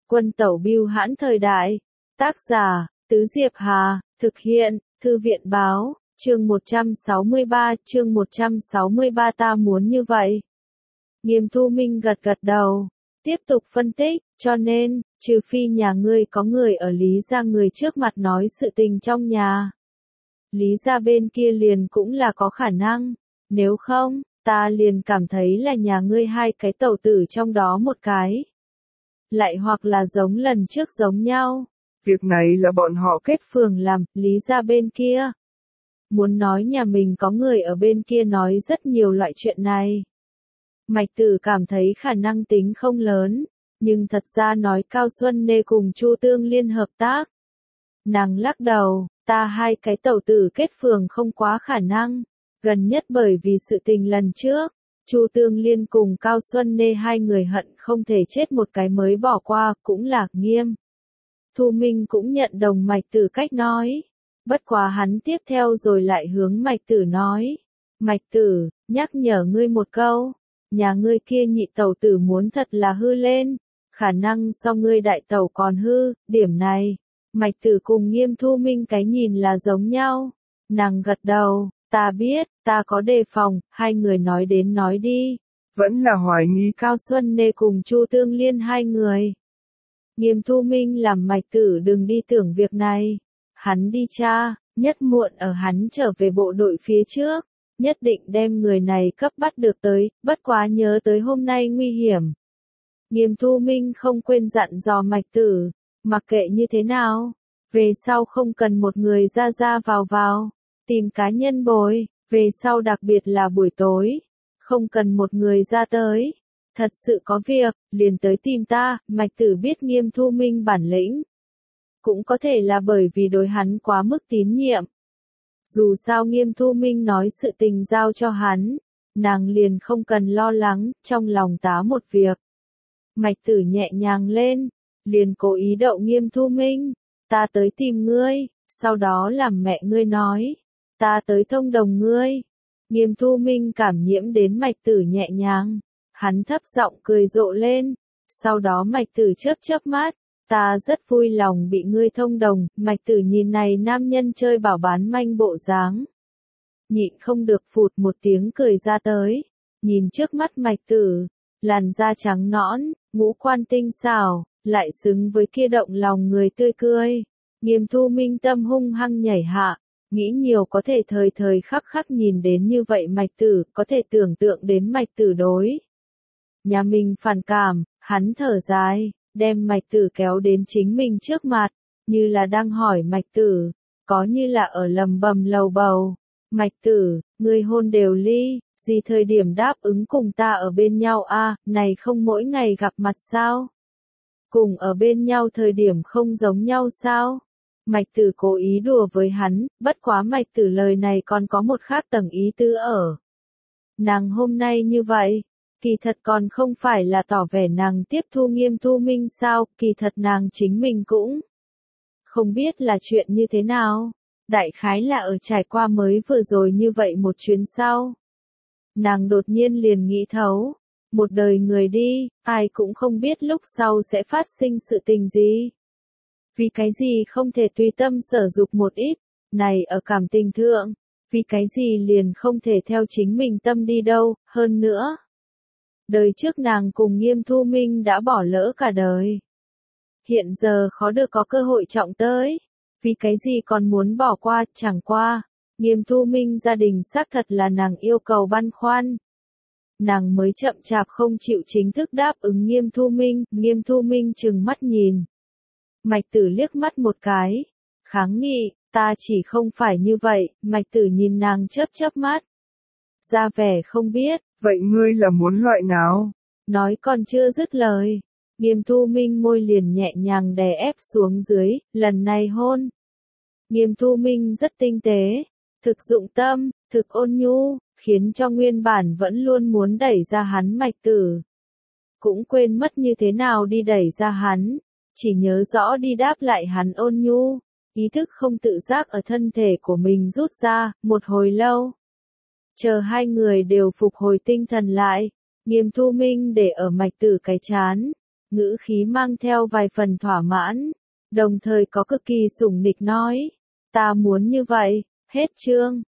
Quân tẩu bưu hãn thời đại. Tác giả, Tứ Diệp Hà, thực hiện, Thư viện báo, chương 163 ta muốn như vậy. Nghiêm Thu Minh gật gật đầu, tiếp tục phân tích, cho nên, trừ phi nhà ngươi có người ở Lý gia người trước mặt nói sự tình trong nhà. Lý gia bên kia liền cũng là có khả năng, nếu không, ta liền cảm thấy là nhà ngươi hai cái tẩu tử trong đó một cái. Lại hoặc là giống lần trước giống nhau. Việc này là bọn họ kết phường làm, Lý gia bên kia. Muốn nói nhà mình có người ở bên kia nói rất nhiều loại chuyện này. Mạch Tử cảm thấy khả năng tính không lớn, nhưng thật ra nói Cao Xuân Nê cùng Chu Tương Liên hợp tác. Nàng lắc đầu, ta hai cái tẩu tử kết phường không quá khả năng, gần nhất bởi vì sự tình lần trước, Chu Tương Liên cùng Cao Xuân Nê hai người hận không thể chết một cái mới bỏ qua, cũng là Nghiêm. Thu Minh cũng nhận đồng Mạch Tử cách nói, bất quá hắn tiếp theo rồi lại hướng Mạch Tử nói, Mạch Tử, nhắc nhở ngươi một câu, nhà ngươi kia nhị tẩu tử muốn thật là hư lên, khả năng so ngươi đại tẩu còn hư, điểm này, Mạch Tử cùng Nghiêm Thu Minh cái nhìn là giống nhau, nàng gật đầu, ta biết, ta có đề phòng, hai người nói đến nói đi. Vẫn là hoài nghi Cao Xuân Nê cùng Chu Tương Liên hai người. Nghiêm Thu Minh làm Mạch Tử đừng đi tưởng việc này. Hắn đi tra, nhất muộn ở hắn trở về bộ đội phía trước, nhất định đem người này cấp bắt được tới, bất quá nhớ tới hôm nay nguy hiểm. Nghiêm Thu Minh không quên dặn dò Mạch Tử, mặc kệ như thế nào, về sau không cần một người ra ra vào, tìm cá nhân bồi, về sau đặc biệt là buổi tối, không cần một người ra tới. Thật sự có việc, liền tới tìm ta, Mạch Tử biết Nghiêm Thu Minh bản lĩnh. Cũng có thể là bởi vì đối hắn quá mức tín nhiệm. Dù sao Nghiêm Thu Minh nói sự tình giao cho hắn, nàng liền không cần lo lắng, trong lòng tá một việc. Mạch Tử nhẹ nhàng lên, liền cố ý đậu Nghiêm Thu Minh, ta tới tìm ngươi, sau đó làm mẹ ngươi nói, ta tới thông đồng ngươi. Nghiêm Thu Minh cảm nhiễm đến Mạch Tử nhẹ nhàng. Hắn thấp giọng cười rộ lên, sau đó Mạch Tử chớp mắt, ta rất vui lòng bị ngươi thông đồng, Mạch Tử nhìn này nam nhân chơi bảo bán manh bộ dáng. Nhịn không được phụt một tiếng cười ra tới, nhìn trước mắt Mạch Tử, làn da trắng nõn, ngũ quan tinh xảo, lại xứng với kia động lòng người tươi cười. Nghiêm Thu Minh tâm hung hăng nhảy hạ, nghĩ nhiều có thể thời thời khắc khắc nhìn đến như vậy Mạch Tử, có thể tưởng tượng đến Mạch Tử đối. Nhà mình phản cảm, hắn thở dài, đem Mạch Tử kéo đến chính mình trước mặt, như là đang hỏi Mạch Tử, có như là ở lầm bầm lầu bầu. Mạch Tử, ngươi hôn đều ly, gì thời điểm đáp ứng cùng ta ở bên nhau a, này không mỗi ngày gặp mặt sao? Cùng ở bên nhau thời điểm không giống nhau sao? Mạch Tử cố ý đùa với hắn, bất quá Mạch Tử lời này còn có một khác tầng ý tứ ở. Nàng hôm nay như vậy, kỳ thật còn không phải là tỏ vẻ nàng tiếp thu Nghiêm Thu Minh sao, kỳ thật nàng chính mình cũng không biết là chuyện như thế nào, đại khái là ở trải qua mới vừa rồi như vậy một chuyến sau. Nàng đột nhiên liền nghĩ thấu, một đời người đi, ai cũng không biết lúc sau sẽ phát sinh sự tình gì. Vì cái gì không thể tùy tâm sở dục một ít, này ở cảm tình thượng, vì cái gì liền không thể theo chính mình tâm đi đâu, hơn nữa. Đời trước nàng cùng Nghiêm Thu Minh đã bỏ lỡ cả đời. Hiện giờ khó được có cơ hội trọng tới. Vì cái gì còn muốn bỏ qua, chẳng qua. Nghiêm Thu Minh gia đình xác thật là nàng yêu cầu băn khoăn. Nàng mới chậm chạp không chịu chính thức đáp ứng Nghiêm Thu Minh trừng mắt nhìn. Mạch Tử liếc mắt một cái. Kháng nghị, ta chỉ không phải như vậy, Mạch Tử nhìn nàng chớp mắt. Ra vẻ không biết. Vậy ngươi là muốn loại nào? Nói còn chưa dứt lời. Nghiêm Thu Minh môi liền nhẹ nhàng đè ép xuống dưới, lần này hôn. Nghiêm Thu Minh rất tinh tế, thực dụng tâm, thực ôn nhu, khiến cho nguyên bản vẫn luôn muốn đẩy ra hắn Mạch Tử. Cũng quên mất như thế nào đi đẩy ra hắn, chỉ nhớ rõ đi đáp lại hắn ôn nhu, ý thức không tự giác ở thân thể của mình rút ra, một hồi lâu. Chờ hai người đều phục hồi tinh thần lại, Nghiêm Thu Minh để ở Mạch Tử cái chán, ngữ khí mang theo vài phần thỏa mãn, đồng thời có cực kỳ sủng nịch nói. Ta muốn như vậy, hết chương.